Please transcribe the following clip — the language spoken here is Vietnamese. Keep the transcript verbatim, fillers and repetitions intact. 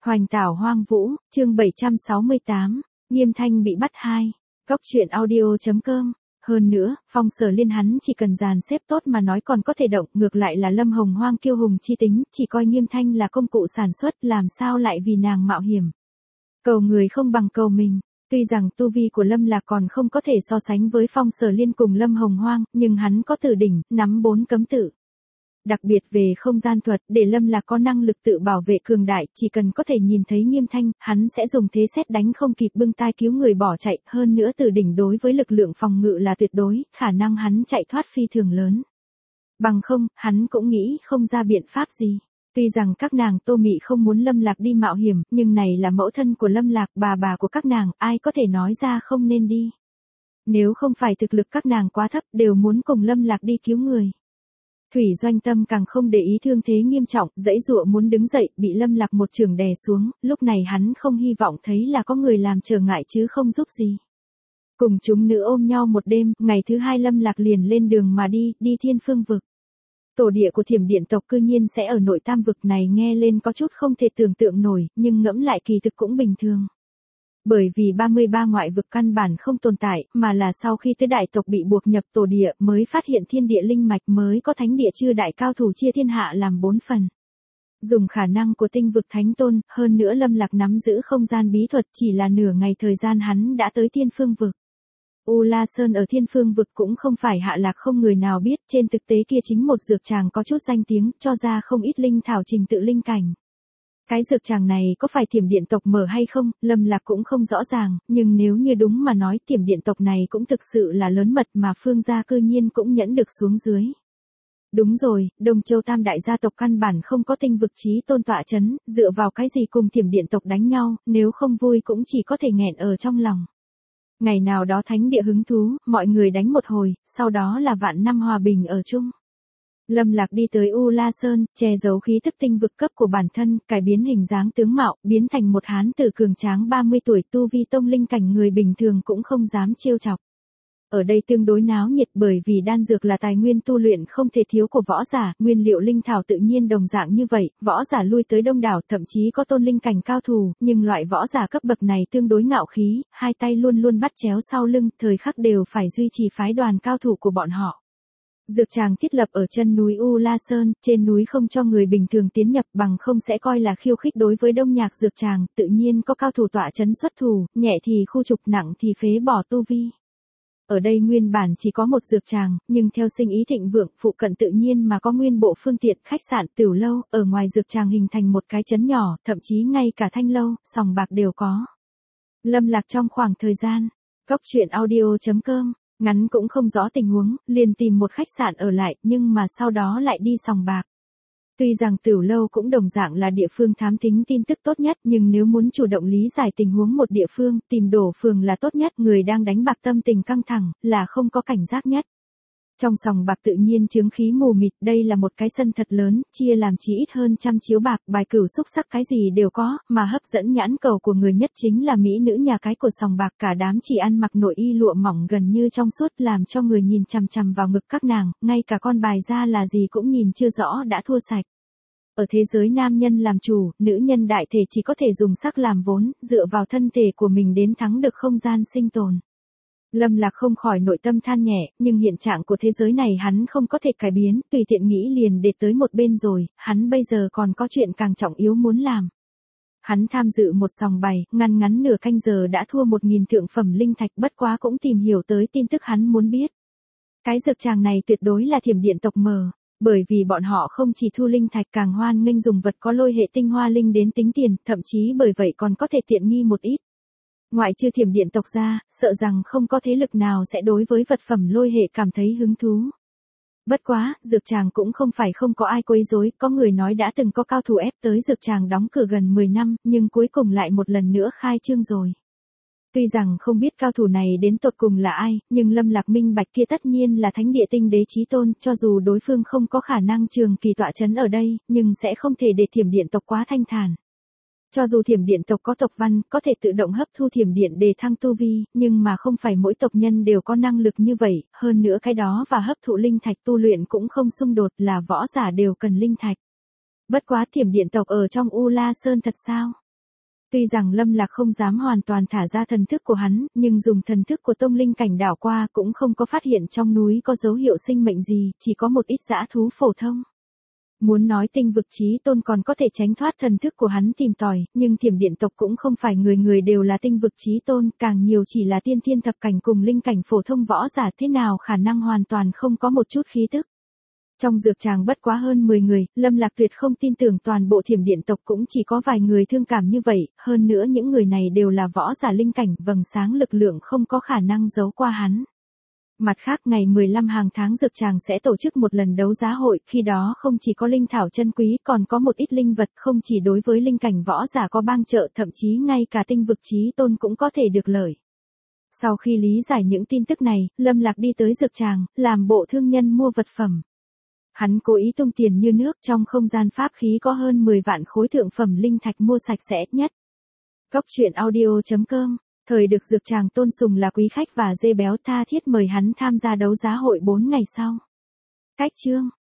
Hoành tảo hoang vũ, chương bảy trăm sáu mươi tám, Nghiêm Thanh bị bắt hai. Góc truyện audio chấm com. Hơn nữa, Phong Sở Liên hắn chỉ cần dàn xếp tốt mà nói còn có thể động, ngược lại là Lâm Hồng Hoang kiêu hùng chi tính, chỉ coi Nghiêm Thanh là công cụ sản xuất, làm sao lại vì nàng mạo hiểm. Cầu người không bằng cầu mình. Tuy rằng tu vi của Lâm Lạc còn không có thể so sánh với Phong Sở Liên cùng Lâm Hồng Hoang, nhưng hắn có tử đỉnh, nắm bốn cấm tự. Đặc biệt về không gian thuật, để Lâm Lạc có năng lực tự bảo vệ cường đại, chỉ cần có thể nhìn thấy Nghiêm Thanh, hắn sẽ dùng thế xét đánh không kịp bưng tai cứu người bỏ chạy, hơn nữa tử đỉnh đối với lực lượng phòng ngự là tuyệt đối, khả năng hắn chạy thoát phi thường lớn. Bằng không, hắn cũng nghĩ không ra biện pháp gì. Tuy rằng các nàng Tô Mị không muốn Lâm Lạc đi mạo hiểm, nhưng này là mẫu thân của Lâm Lạc, bà bà của các nàng, ai có thể nói ra không nên đi. Nếu không phải thực lực các nàng quá thấp, đều muốn cùng Lâm Lạc đi cứu người. Thủy Doanh Tâm càng không để ý thương thế nghiêm trọng, dãy dụa muốn đứng dậy, bị Lâm Lạc một chưởng đè xuống, lúc này hắn không hy vọng thấy là có người làm trở ngại chứ không giúp gì. Cùng chúng nữ ôm nhau một đêm, ngày thứ hai Lâm Lạc liền lên đường mà đi, đi Thiên Phương vực. Tổ địa của Thiểm Điện tộc cư nhiên sẽ ở nội Tam vực này, nghe lên có chút không thể tưởng tượng nổi, nhưng ngẫm lại kỳ thực cũng bình thường. Bởi vì ba mươi ba ngoại vực căn bản không tồn tại, mà là sau khi tứ đại tộc bị buộc nhập tổ địa mới phát hiện thiên địa linh mạch, mới có thánh địa chư đại cao thủ chia thiên hạ làm bốn phần. Dùng khả năng của tinh vực thánh tôn, hơn nữa Lâm Lạc nắm giữ không gian bí thuật, chỉ là nửa ngày thời gian hắn đã tới Thiên Phương vực. U La Sơn ở Thiên Phương vực cũng không phải hạ lạc không người nào biết, trên thực tế kia chính một dược tràng có chút danh tiếng, cho ra không ít linh thảo trình tự linh cảnh. Cái dược tràng này có phải Thiểm Điện tộc mở hay không, Lâm Lạc cũng không rõ ràng, nhưng nếu như đúng mà nói Thiểm Điện tộc này cũng thực sự là lớn mật mà Phương gia cư nhiên cũng nhẫn được xuống dưới. Đúng rồi, Đông Châu Tam đại gia tộc căn bản không có tinh vực chí tôn tọa chấn, dựa vào cái gì cùng Thiểm Điện tộc đánh nhau, nếu không vui cũng chỉ có thể nghẹn ở trong lòng. Ngày nào đó thánh địa hứng thú, mọi người đánh một hồi, sau đó là vạn năm hòa bình ở chung. Lâm Lạc đi tới U La Sơn, che giấu khí tức tinh vực cấp của bản thân, cải biến hình dáng tướng mạo, biến thành một hán tử cường tráng ba mươi tuổi, tu vi tông linh cảnh, người bình thường cũng không dám trêu chọc. Ở đây tương đối náo nhiệt bởi vì đan dược là tài nguyên tu luyện không thể thiếu của võ giả, nguyên liệu linh thảo tự nhiên đồng dạng như vậy, võ giả lui tới đông đảo, thậm chí có tôn linh cảnh cao thủ, nhưng loại võ giả cấp bậc này tương đối ngạo khí, hai tay luôn luôn bắt chéo sau lưng, thời khắc đều phải duy trì phái đoàn cao thủ của bọn họ. Dược tràng thiết lập ở chân núi U La Sơn, trên núi không cho người bình thường tiến nhập, bằng không sẽ coi là khiêu khích đối với Đông Nhạc dược tràng, tự nhiên có cao thủ tọa trấn xuất thủ, nhẹ thì khu trục, nặng thì phế bỏ tu vi. Ở đây nguyên bản chỉ có một dược tràng, nhưng theo sinh ý thịnh vượng, phụ cận tự nhiên mà có nguyên bộ phương tiện, khách sạn, tửu lâu, ở ngoài dược tràng hình thành một cái trấn nhỏ, thậm chí ngay cả thanh lâu, sòng bạc đều có. Lâm Lạc trong khoảng thời gian, góc truyện audio chấm com, ngắn cũng không rõ tình huống, liền tìm một khách sạn ở lại, nhưng mà sau đó lại đi sòng bạc. Tuy rằng tửu lâu cũng đồng dạng là địa phương thám thính tin tức tốt nhất, nhưng nếu muốn chủ động lý giải tình huống một địa phương, tìm đổ phường là tốt nhất, người đang đánh bạc tâm tình căng thẳng, là không có cảnh giác nhất. Trong sòng bạc tự nhiên chướng khí mù mịt, đây là một cái sân thật lớn, chia làm chỉ ít hơn trăm chiếu bạc, bài cửu xúc sắc cái gì đều có, mà hấp dẫn nhãn cầu của người nhất chính là mỹ nữ nhà cái của sòng bạc, cả đám chỉ ăn mặc nội y lụa mỏng gần như trong suốt, làm cho người nhìn chằm chằm vào ngực các nàng, ngay cả con bài ra là gì cũng nhìn chưa rõ đã thua sạch. Ở thế giới nam nhân làm chủ, nữ nhân đại thể chỉ có thể dùng sắc làm vốn, dựa vào thân thể của mình đến thắng được không gian sinh tồn. Lâm Lạc không khỏi nội tâm than nhẹ, nhưng hiện trạng của thế giới này hắn không có thể cải biến, tùy tiện nghĩ liền để tới một bên rồi, hắn bây giờ còn có chuyện càng trọng yếu muốn làm. Hắn tham dự một sòng bài, ngăn ngắn nửa canh giờ đã thua một nghìn thượng phẩm linh thạch, bất quá cũng tìm hiểu tới tin tức hắn muốn biết. Cái dược tràng này tuyệt đối là Thiểm Điện tộc mở, bởi vì bọn họ không chỉ thu linh thạch, càng hoan nghênh dùng vật có lôi hệ tinh hoa linh đến tính tiền, thậm chí bởi vậy còn có thể tiện nghi một ít. Ngoại trừ Thiểm Điện tộc ra, sợ rằng không có thế lực nào sẽ đối với vật phẩm lôi hệ cảm thấy hứng thú. Bất quá, dược tràng cũng không phải không có ai quấy rối, có người nói đã từng có cao thủ ép tới dược tràng đóng cửa gần mười năm, nhưng cuối cùng lại một lần nữa khai trương rồi. Tuy rằng không biết cao thủ này đến tột cùng là ai, nhưng Lâm Lạc minh bạch kia tất nhiên là thánh địa tinh đế chí tôn, cho dù đối phương không có khả năng trường kỳ tọa chấn ở đây, nhưng sẽ không thể để Thiểm Điện tộc quá thanh thản. Cho dù Thiểm Điện tộc có tộc văn, có thể tự động hấp thu thiểm điện để thăng tu vi, nhưng mà không phải mỗi tộc nhân đều có năng lực như vậy, hơn nữa cái đó và hấp thụ linh thạch tu luyện cũng không xung đột, là võ giả đều cần linh thạch. Bất quá Thiểm Điện tộc ở trong U La Sơn thật sao? Tuy rằng Lâm Lạc không dám hoàn toàn thả ra thần thức của hắn, nhưng dùng thần thức của tông linh cảnh đảo qua cũng không có phát hiện trong núi có dấu hiệu sinh mệnh gì, chỉ có một ít dã thú phổ thông. Muốn nói tinh vực chí tôn còn có thể tránh thoát thần thức của hắn tìm tòi, nhưng thiểm điện tộc cũng không phải người người đều là tinh vực chí tôn, càng nhiều chỉ là tiên thiên thập cảnh cùng linh cảnh phổ thông võ giả, thế nào khả năng hoàn toàn không có một chút khí tức. Trong dược tràng bất quá hơn mười người, Lâm Lạc tuyệt không tin tưởng toàn bộ thiểm điện tộc cũng chỉ có vài người thương cảm như vậy, hơn nữa những người này đều là võ giả linh cảnh, vầng sáng lực lượng không có khả năng giấu qua hắn. Mặt khác ngày mười lăm hàng tháng dược tràng sẽ tổ chức một lần đấu giá hội, khi đó không chỉ có linh thảo chân quý còn có một ít linh vật, không chỉ đối với linh cảnh võ giả có bang trợ, thậm chí ngay cả tinh vực chí tôn cũng có thể được lợi. Sau khi lý giải những tin tức này, Lâm Lạc đi tới dược tràng, làm bộ thương nhân mua vật phẩm. Hắn cố ý tung tiền như nước, trong không gian pháp khí có hơn mười vạn khối thượng phẩm linh thạch mua sạch sẽ nhất. Góc truyện audio chấm com, thời được dược tràng tôn sùng là quý khách và dê béo tha thiết mời hắn tham gia đấu giá hội bốn ngày sau. Cách chương